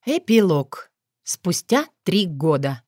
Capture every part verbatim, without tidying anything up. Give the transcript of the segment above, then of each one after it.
Эпилог. Спустя три года.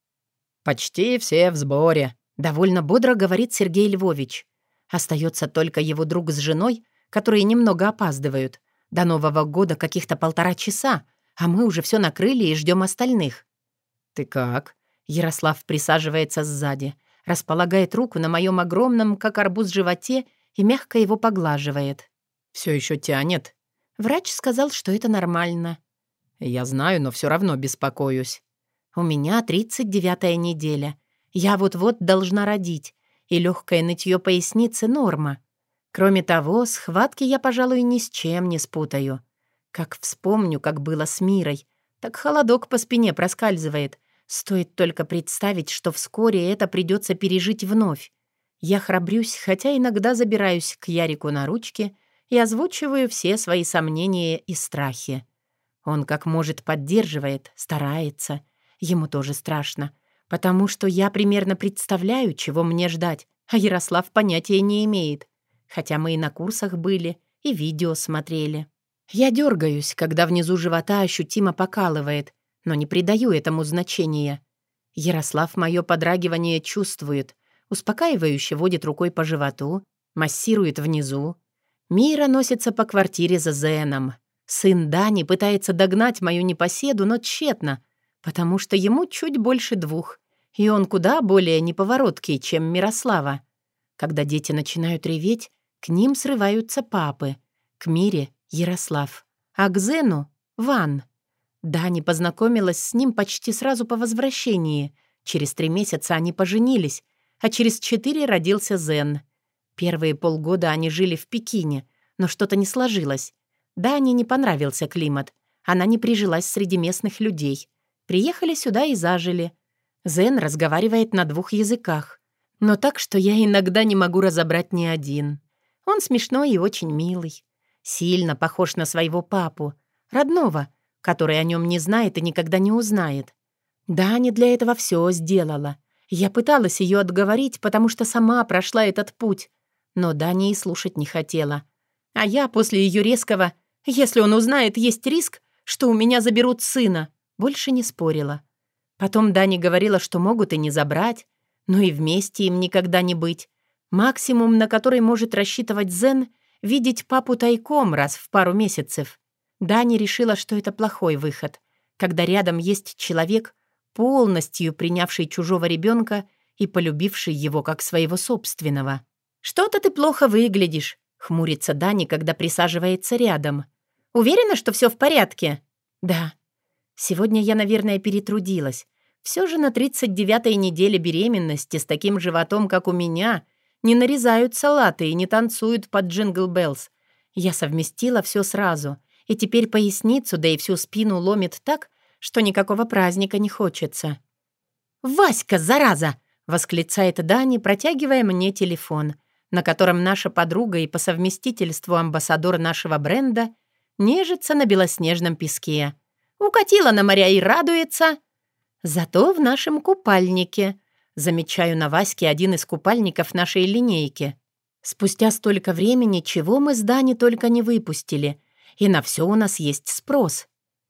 «Почти все в сборе», — довольно бодро говорит Сергей Львович. Остается только его друг с женой, которые немного опаздывают. До Нового года каких-то полтора часа, а мы уже все накрыли и ждем остальных. «Ты как?» Ярослав присаживается сзади, располагает руку на моем огромном, как арбуз, животе и мягко его поглаживает. «Все еще тянет?» Врач сказал, что это нормально. «Я знаю, но все равно беспокоюсь. У меня тридцать девятая неделя. Я вот-вот должна родить, и легкое нытье поясницы — норма. Кроме того, схватки я, пожалуй, ни с чем не спутаю. Как вспомню, как было с Мирой, так холодок по спине проскальзывает. Стоит только представить, что вскоре это придется пережить вновь. Я храбрюсь, хотя иногда забираюсь к Ярику на ручки и озвучиваю все свои сомнения и страхи. Он как может поддерживает, старается. Ему тоже страшно, потому что я примерно представляю, чего мне ждать, а Ярослав понятия не имеет. Хотя мы и на курсах были, и видео смотрели. Я дергаюсь, когда внизу живота ощутимо покалывает, но не придаю этому значения. Ярослав мое подрагивание чувствует, успокаивающе водит рукой по животу, массирует внизу. Мира носится по квартире за Зеном. Сын Дани пытается догнать мою непоседу, но тщетно, потому что ему чуть больше двух, и он куда более неповороткий, чем Мирослава. Когда дети начинают реветь, к ним срываются папы, к Мире — Ярослав, а к Зену — Ван. Дани познакомилась с ним почти сразу по возвращении. Через три месяца они поженились, а через четыре родился Зен. Первые полгода они жили в Пекине, но что-то не сложилось. Дане не понравился климат. Она не прижилась среди местных людей. Приехали сюда и зажили. Зен разговаривает на двух языках. Но так, что я иногда не могу разобрать ни один. Он смешной и очень милый. Сильно похож на своего папу, родного, который о нем не знает и никогда не узнает. Даня для этого все сделала. Я пыталась ее отговорить, потому что сама прошла этот путь. Но Даня и слушать не хотела. А я после ее резкого «если он узнает, есть риск, что у меня заберут сына», больше не спорила. Потом Дани говорила, что могут и не забрать, но и вместе им никогда не быть. Максимум, на который может рассчитывать Зен, видеть папу тайком раз в пару месяцев. Дани решила, что это плохой выход, когда рядом есть человек, полностью принявший чужого ребенка и полюбивший его как своего собственного. «Что-то ты плохо выглядишь», — хмурится Дани, когда присаживается рядом. «Уверена, что все в порядке?» «Да. Сегодня я, наверное, перетрудилась. Все же на тридцать девятой неделе беременности с таким животом, как у меня, не нарезают салаты и не танцуют под Джингл Беллс. Я совместила все сразу, и теперь поясницу, да и всю спину ломит так, что никакого праздника не хочется». «Васька, зараза!» — восклицает Дани, протягивая мне телефон, на котором наша подруга и по совместительству амбассадор нашего бренда нежится на белоснежном песке. Укатила на моря и радуется. Зато в нашем купальнике. Замечаю на Ваське один из купальников нашей линейки. Спустя столько времени, чего мы с Дани только не выпустили. И на все у нас есть спрос.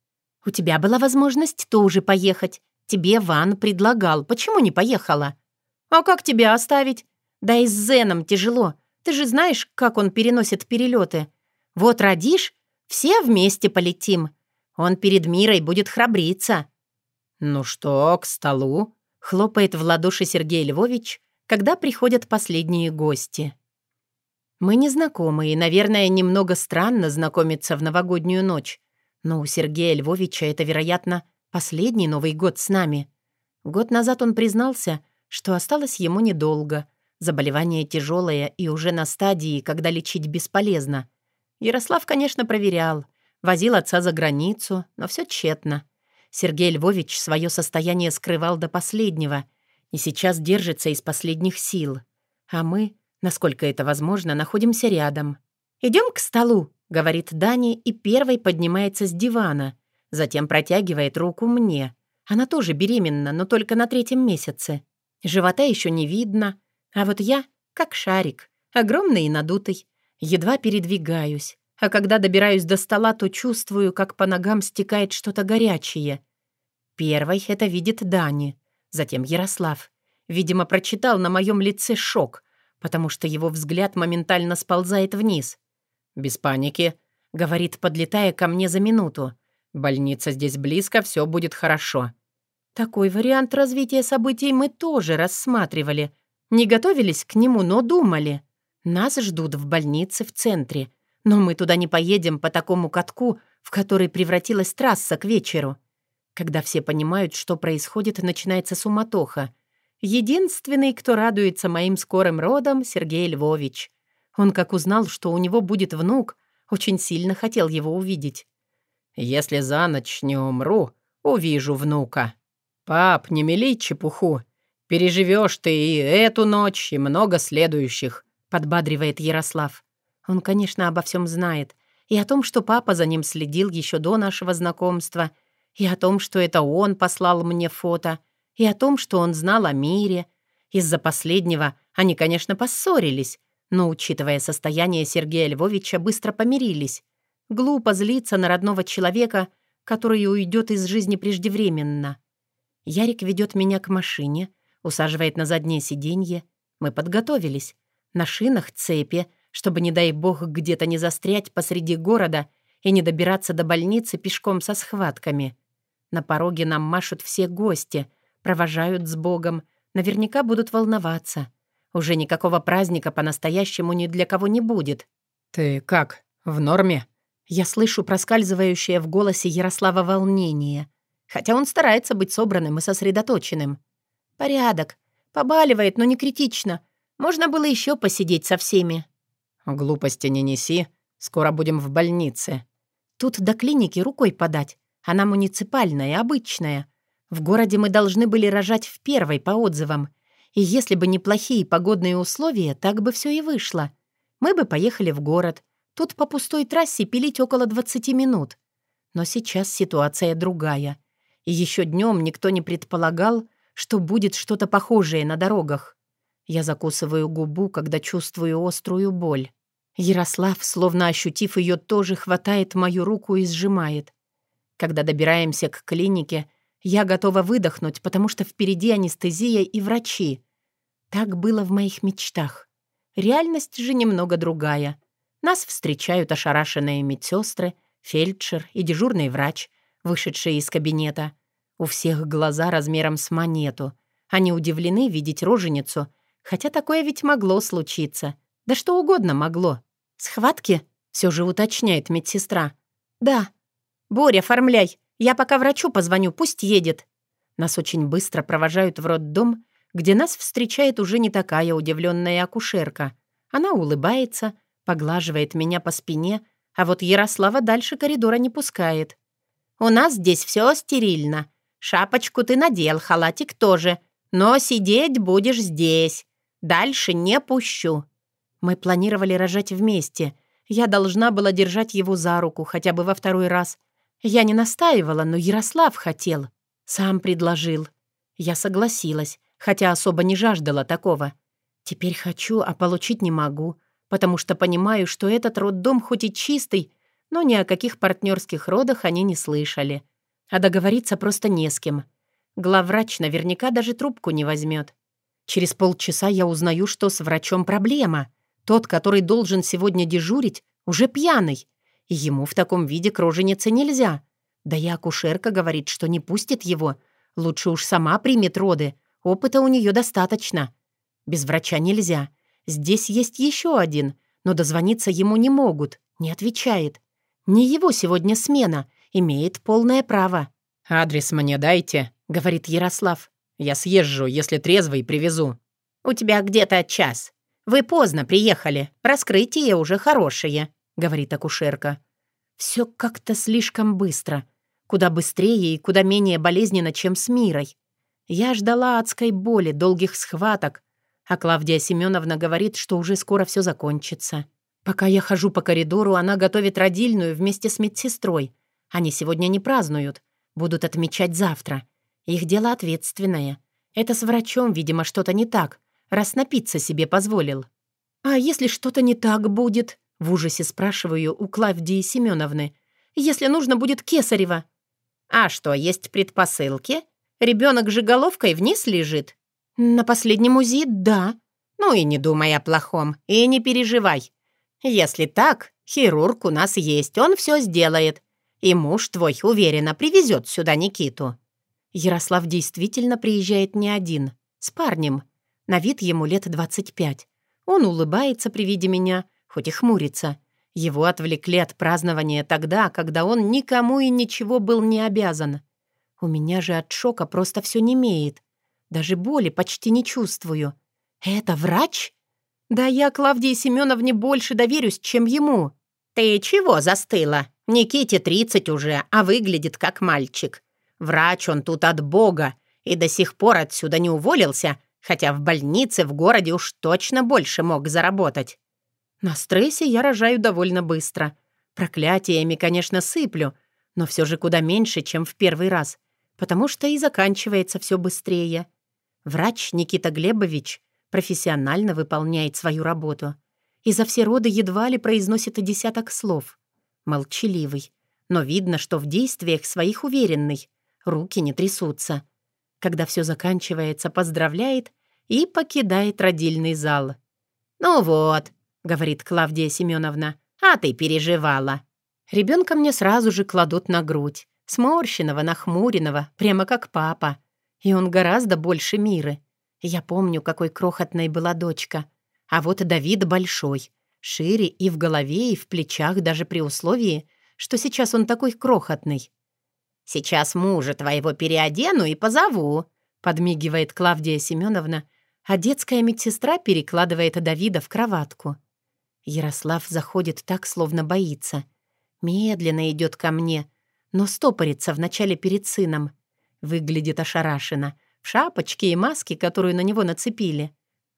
У тебя была возможность тоже поехать. Тебе Ван предлагал. Почему не поехала? А как тебя оставить? Да и с Зеном тяжело. Ты же знаешь, как он переносит перелеты. Вот родишь, все вместе полетим. Он перед Мирой будет храбриться». «Ну что, к столу?» — хлопает в ладоши Сергей Львович, когда приходят последние гости. Мы не знакомы, и, наверное, немного странно знакомиться в новогоднюю ночь. Но у Сергея Львовича это, вероятно, последний Новый год с нами. Год назад он признался, что осталось ему недолго. Заболевание тяжелое и уже на стадии, когда лечить бесполезно. Ярослав, конечно, проверял. Возил отца за границу, но все тщетно. Сергей Львович свое состояние скрывал до последнего и сейчас держится из последних сил. А мы, насколько это возможно, находимся рядом. «Идем к столу», — говорит Дани и первой поднимается с дивана. Затем протягивает руку мне. Она тоже беременна, но только на третьем месяце. Живота еще не видно, а вот я как шарик, огромный и надутый. Едва передвигаюсь. а когда добираюсь до стола, то чувствую, как по ногам стекает что-то горячее. Первой это видит Дани, затем Ярослав. Видимо, прочитал на моем лице шок, потому что его взгляд моментально сползает вниз. «Без паники», — говорит, подлетая ко мне за минуту. «Больница здесь близко, все будет хорошо». Такой вариант развития событий мы тоже рассматривали. Не готовились к нему, но думали. Нас ждут в больнице в центре, но мы туда не поедем по такому катку, в который превратилась трасса к вечеру. Когда все понимают, что происходит, начинается суматоха. Единственный, кто радуется моим скорым родам, Сергей Львович. Он, как узнал, что у него будет внук, очень сильно хотел его увидеть. «Если за ночь не умру, увижу внука». «Пап, не мели чепуху. Переживешь ты и эту ночь, и много следующих», — подбадривает Ярослав. Он, конечно, обо всем знает. И о том, что папа за ним следил еще до нашего знакомства, и о том, что это он послал мне фото, и о том, что он знал о Мире. Из-за последнего они, конечно, поссорились, но, учитывая состояние Сергея Львовича, быстро помирились. Глупо злиться на родного человека, который уйдет из жизни преждевременно. Ярик ведет меня к машине, усаживает на заднее сиденье. Мы подготовились. На шинах цепи, чтобы, не дай бог, где-то не застрять посреди города и не добираться до больницы пешком со схватками. На пороге нам машут все гости, провожают с Богом, наверняка будут волноваться. Уже никакого праздника по-настоящему ни для кого не будет. «Ты как, в норме?» Я слышу проскальзывающее в голосе Ярослава волнение, хотя он старается быть собранным и сосредоточенным. «Порядок. Побаливает, но не критично. Можно было еще посидеть со всеми». «Глупости не неси. Скоро будем в больнице». Тут до клиники рукой подать. Она муниципальная, обычная. В городе мы должны были рожать в первой, по отзывам. И если бы не плохие погодные условия, так бы все и вышло. Мы бы поехали в город. Тут по пустой трассе пилить около двадцати минут. Но сейчас ситуация другая. И еще днем никто не предполагал, что будет что-то похожее на дорогах. Я закусываю губу, когда чувствую острую боль. Ярослав, словно ощутив ее, тоже хватает мою руку и сжимает. Когда добираемся к клинике, я готова выдохнуть, потому что впереди анестезия и врачи. Так было в моих мечтах. Реальность же немного другая. Нас встречают ошарашенные медсестры, фельдшер и дежурный врач, вышедшие из кабинета. У всех глаза размером с монету. Они удивлены видеть роженицу, хотя такое ведь могло случиться. Да что угодно могло. «Схватки?» — все же уточняет медсестра. «Да». «Боря, оформляй. Я пока врачу позвоню, пусть едет». Нас очень быстро провожают в роддом, где нас встречает уже не такая удивленная акушерка. Она улыбается, поглаживает меня по спине, а вот Ярослава дальше коридора не пускает. «У нас здесь все стерильно. Шапочку ты надел, халатик тоже. Но сидеть будешь здесь. Дальше не пущу». Мы планировали рожать вместе. Я должна была держать его за руку хотя бы во второй раз. Я не настаивала, но Ярослав хотел. Сам предложил. Я согласилась, хотя особо не жаждала такого. Теперь хочу, а получить не могу, потому что понимаю, что этот роддом хоть и чистый, но ни о каких партнерских родах они не слышали. А договориться просто не с кем. Главврач наверняка даже трубку не возьмет. Через полчаса я узнаю, что с врачом проблема. Тот, который должен сегодня дежурить, уже пьяный. И ему в таком виде к роженице нельзя. Да и акушерка говорит, что не пустит его. Лучше уж сама примет роды. Опыта у нее достаточно. Без врача нельзя. Здесь есть еще один, но дозвониться ему не могут. Не отвечает. Не его сегодня смена. Имеет полное право. «Адрес мне дайте», — говорит Ярослав. «Я съезжу, если трезвый, привезу». «У тебя где-то час. Вы поздно приехали. Раскрытие уже хорошее», — говорит акушерка. Все как-то слишком быстро. Куда быстрее и куда менее болезненно, чем с Мирой. Я ждала адской боли, долгих схваток, а Клавдия Семеновна говорит, что уже скоро все закончится. Пока я хожу по коридору, она готовит родильную вместе с медсестрой. Они сегодня не празднуют, будут отмечать завтра. Их дело ответственное. Это с врачом, видимо, что-то не так, раз напиться себе позволил. «А если что-то не так будет?» В ужасе спрашиваю у Клавдии Семеновны. «Если нужно будет кесарево». «А что, есть предпосылки? Ребенок же головкой вниз лежит?» «На последнем УЗИ, да». «Ну и не думай о плохом, и не переживай. Если так, хирург у нас есть, он все сделает. И муж твой, уверенно, привезет сюда Никиту». Ярослав действительно приезжает не один, с парнем. На вид ему лет двадцать пять. Он улыбается при виде меня, хоть и хмурится. Его отвлекли от празднования тогда, когда он никому и ничего был не обязан. У меня же от шока просто все немеет. Даже боли почти не чувствую. Это врач? Да я Клавдии Семеновне больше доверюсь, чем ему. «Ты чего застыла? Никите тридцать уже, а выглядит как мальчик. Врач он тут от бога и до сих пор отсюда не уволился, хотя в больнице в городе уж точно больше мог заработать». На стрессе я рожаю довольно быстро. Проклятиями, конечно, сыплю, но все же куда меньше, чем в первый раз, потому что и заканчивается все быстрее. Врач Никита Глебович профессионально выполняет свою работу и за все роды едва ли произносит и десяток слов. Молчаливый, но видно, что в действиях своих уверенный, руки не трясутся. Когда все заканчивается, поздравляет и покидает родильный зал. «Ну вот», — говорит Клавдия Семеновна, — «а ты переживала». Ребенка мне сразу же кладут на грудь, сморщенного, нахмуренного, прямо как папа. И он гораздо больше Миры. Я помню, какой крохотной была дочка. А вот Давид большой, шире и в голове, и в плечах, даже при условии, что сейчас он такой крохотный. «Сейчас мужа твоего переодену и позову», — подмигивает Клавдия Семеновна, а детская медсестра перекладывает Давида в кроватку. Ярослав заходит так, словно боится. Медленно идет ко мне, но стопорится вначале перед сыном. Выглядит ошарашенно, в шапочке и маске, которую на него нацепили.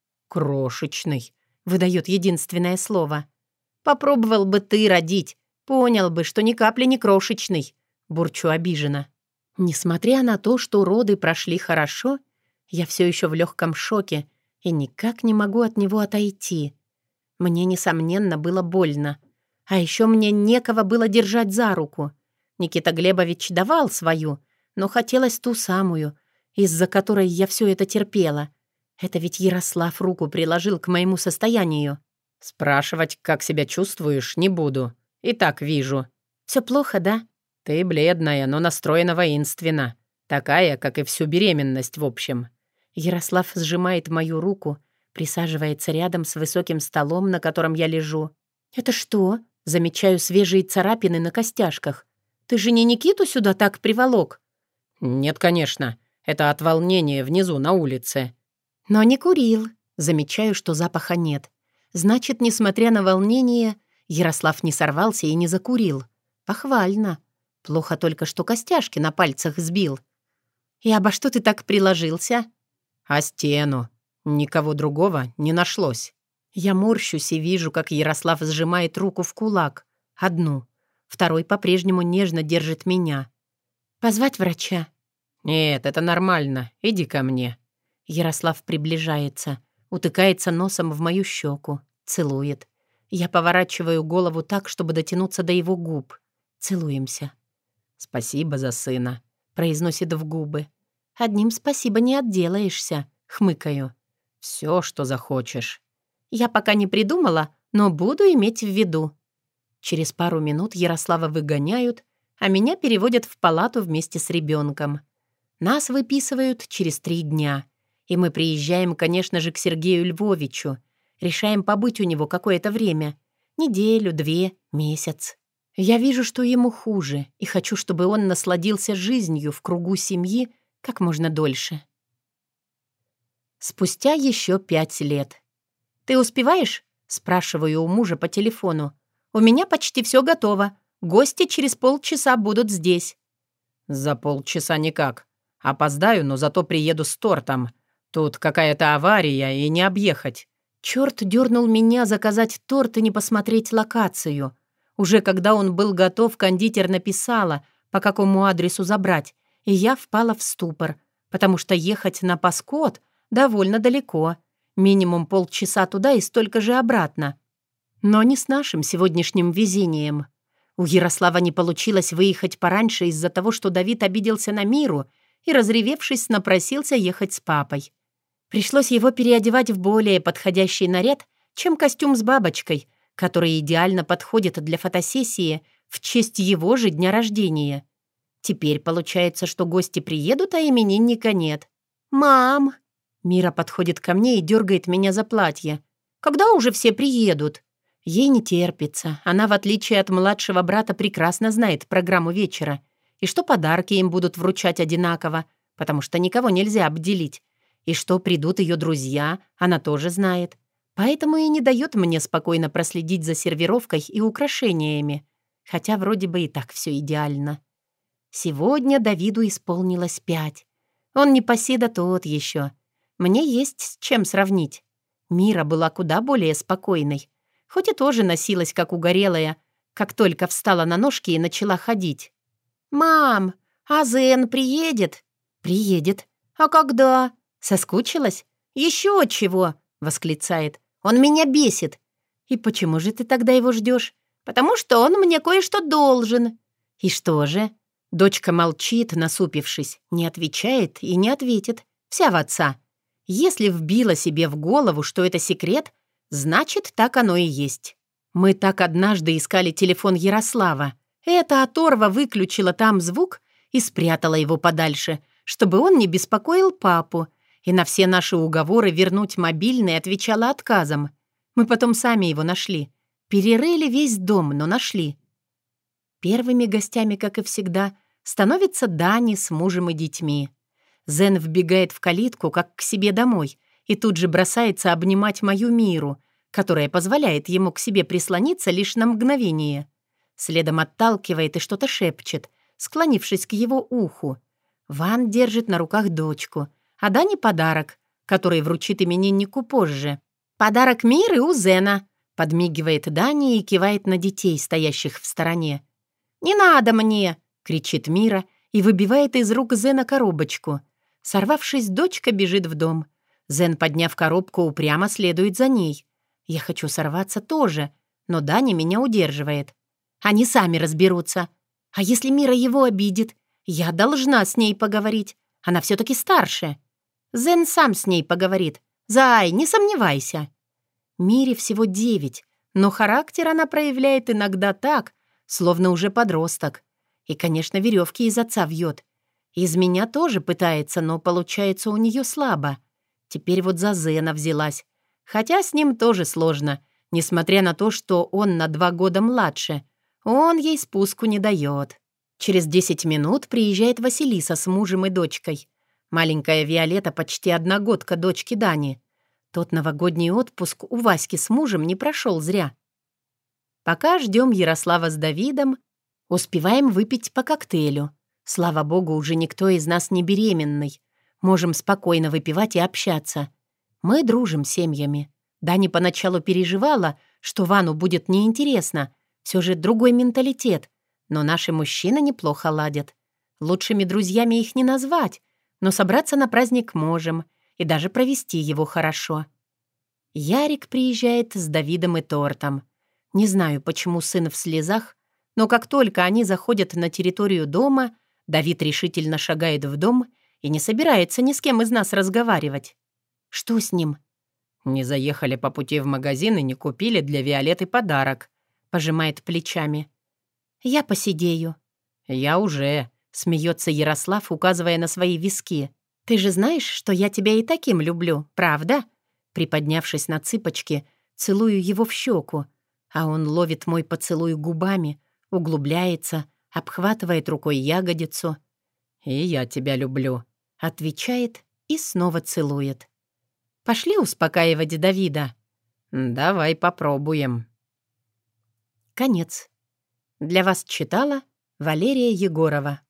«Крошечный», — выдает единственное слово. «Попробовал бы ты родить, понял бы, что ни капли не крошечный», — бурчу обиженно. Несмотря на то, что роды прошли хорошо, я все еще в легком шоке и никак не могу от него отойти. Мне, несомненно, было больно. А еще мне некого было держать за руку. Никита Глебович давал свою, но хотелось ту самую, из-за которой я все это терпела. Это ведь Ярослав руку приложил к моему состоянию. «Спрашивать, как себя чувствуешь, не буду. И так вижу». «Все плохо, да?» «Ты бледная, но настроена воинственно. Такая, как и всю беременность, в общем». Ярослав сжимает мою руку, присаживается рядом с высоким столом, на котором я лежу. «Это что?» Замечаю свежие царапины на костяшках. «Ты же не Никиту сюда так приволок?» «Нет, конечно. Это от волнения внизу на улице». «Но не курил». Замечаю, что запаха нет. Значит, несмотря на волнение, Ярослав не сорвался и не закурил. Похвально. Плохо только, что костяшки на пальцах сбил. «И обо что ты так приложился?» «О стену. Никого другого не нашлось». Я морщусь и вижу, как Ярослав сжимает руку в кулак. Одну. Второй по-прежнему нежно держит меня. «Позвать врача?» «Нет, это нормально. Иди ко мне». Ярослав приближается, утыкается носом в мою щеку, целует. Я поворачиваю голову так, чтобы дотянуться до его губ. Целуемся. «Спасибо за сына», — произносит в губы. «Одним спасибо не отделаешься», — хмыкаю. «Все, что захочешь». «Я пока не придумала, но буду иметь в виду». Через пару минут Ярослава выгоняют, а меня переводят в палату вместе с ребенком. Нас выписывают через три дня, и мы приезжаем, конечно же, к Сергею Львовичу. Решаем побыть у него какое-то время. Неделю, две, месяц. Я вижу, что ему хуже, и хочу, чтобы он насладился жизнью в кругу семьи как можно дольше. Спустя еще пять лет. «Ты успеваешь?» — спрашиваю у мужа по телефону. «У меня почти все готово. Гости через полчаса будут здесь». «За полчаса никак. Опоздаю, но зато приеду с тортом. Тут какая-то авария, и не объехать». Черт дернул меня заказать торт и не посмотреть локацию. Уже когда он был готов, кондитер написала, по какому адресу забрать, и я впала в ступор, потому что ехать на Паскот довольно далеко. Минимум полчаса туда и столько же обратно. Но не с нашим сегодняшним везением. У Ярослава не получилось выехать пораньше из-за того, что Давид обиделся на Миру и, разревевшись, напросился ехать с папой. Пришлось его переодевать в более подходящий наряд, чем костюм с бабочкой, который идеально подходит для фотосессии в честь его же дня рождения. Теперь получается, что гости приедут, а именинника нет. «Мам!» Мира подходит ко мне и дергает меня за платье. «Когда уже все приедут?» Ей не терпится. Она, в отличие от младшего брата, прекрасно знает программу вечера и что подарки им будут вручать одинаково, потому что никого нельзя обделить, и что придут ее друзья, она тоже знает. Поэтому и не дает мне спокойно проследить за сервировкой и украшениями, хотя вроде бы и так все идеально. Сегодня Давиду исполнилось пять. Он непоседа тот еще. Мне есть с чем сравнить. Мира была куда более спокойной, хоть и тоже носилась, как угорелая, как только встала на ножки и начала ходить. «Мам, а Зен приедет?» «Приедет. А когда?» «Соскучилась?» «Еще чего!» — восклицает. «Он меня бесит». «И почему же ты тогда его ждешь?» «Потому что он мне кое-что должен». «И что же?» Дочка молчит, насупившись, не отвечает и не ответит. Вся в отца. Если вбила себе в голову, что это секрет, значит, так оно и есть. Мы так однажды искали телефон Ярослава. Эта оторва выключила там звук и спрятала его подальше, чтобы он не беспокоил папу, и на все наши уговоры вернуть мобильный отвечала отказом. Мы потом сами его нашли. Перерыли весь дом, но нашли. Первыми гостями, как и всегда, становится Дани с мужем и детьми. Зен вбегает в калитку, как к себе домой, и тут же бросается обнимать мою Миру, которая позволяет ему к себе прислониться лишь на мгновение. Следом отталкивает и что-то шепчет, склонившись к его уху. Ван держит на руках дочку, а Дани подарок, который вручит имениннику позже. «Подарок Миры у Зена», — подмигивает Дани и кивает на детей, стоящих в стороне. «Не надо мне!» — кричит Мира и выбивает из рук Зена коробочку. Сорвавшись, дочка бежит в дом. Зен, подняв коробку, упрямо следует за ней. Я хочу сорваться тоже, но Дани меня удерживает. Они сами разберутся. А если Мира его обидит? Я должна с ней поговорить. Она все-таки старше. Зен сам с ней поговорит. Зай, не сомневайся. Мире всего девять, но характер она проявляет иногда так, словно уже подросток. И, конечно, веревки из отца вьет. Из меня тоже пытается, но получается у нее слабо. Теперь вот за Зена взялась. Хотя с ним тоже сложно, несмотря на то, что он на два года младше. Он ей спуску не дает. Через десять минут приезжает Василиса с мужем и дочкой. Маленькая Виолетта почти одногодка дочки Дани. Тот новогодний отпуск у Васьки с мужем не прошел зря. Пока ждем Ярослава с Давидом, успеваем выпить по коктейлю. Слава богу, уже никто из нас не беременный. Можем спокойно выпивать и общаться. Мы дружим семьями. Дани поначалу переживала, что Вану будет неинтересно. Все же другой менталитет. Но наши мужчины неплохо ладят. Лучшими друзьями их не назвать, но собраться на праздник можем и даже провести его хорошо. Ярик приезжает с Давидом и тортом. Не знаю, почему сын в слезах, но как только они заходят на территорию дома, Давид решительно шагает в дом и не собирается ни с кем из нас разговаривать. Что с ним? «Не заехали по пути в магазин и не купили для Виолетты подарок», — пожимает плечами. «Я посидею». «Я уже», — смеется Ярослав, указывая на свои виски. «Ты же знаешь, что я тебя и таким люблю, правда?» Приподнявшись на цыпочки, целую его в щеку, а он ловит мой поцелуй губами, углубляется, обхватывает рукой ягодицу. «И я тебя люблю», — отвечает и снова целует. «Пошли успокаивать Давида». «Давай попробуем». Конец. Для вас читала Валерия Егорова.